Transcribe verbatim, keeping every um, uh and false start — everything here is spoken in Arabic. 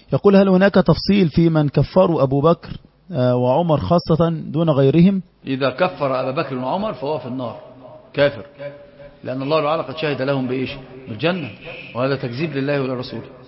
يقول هل هناك تفصيل في من كفروا أبو بكر وعمر خاصة دون غيرهم؟ إذا كفر أبا بكر وعمر فهو في النار كافر، لأن الله تعالى قد شهد لهم بإيش؟ بالجنة، وهذا تكذيب لله ولرسوله.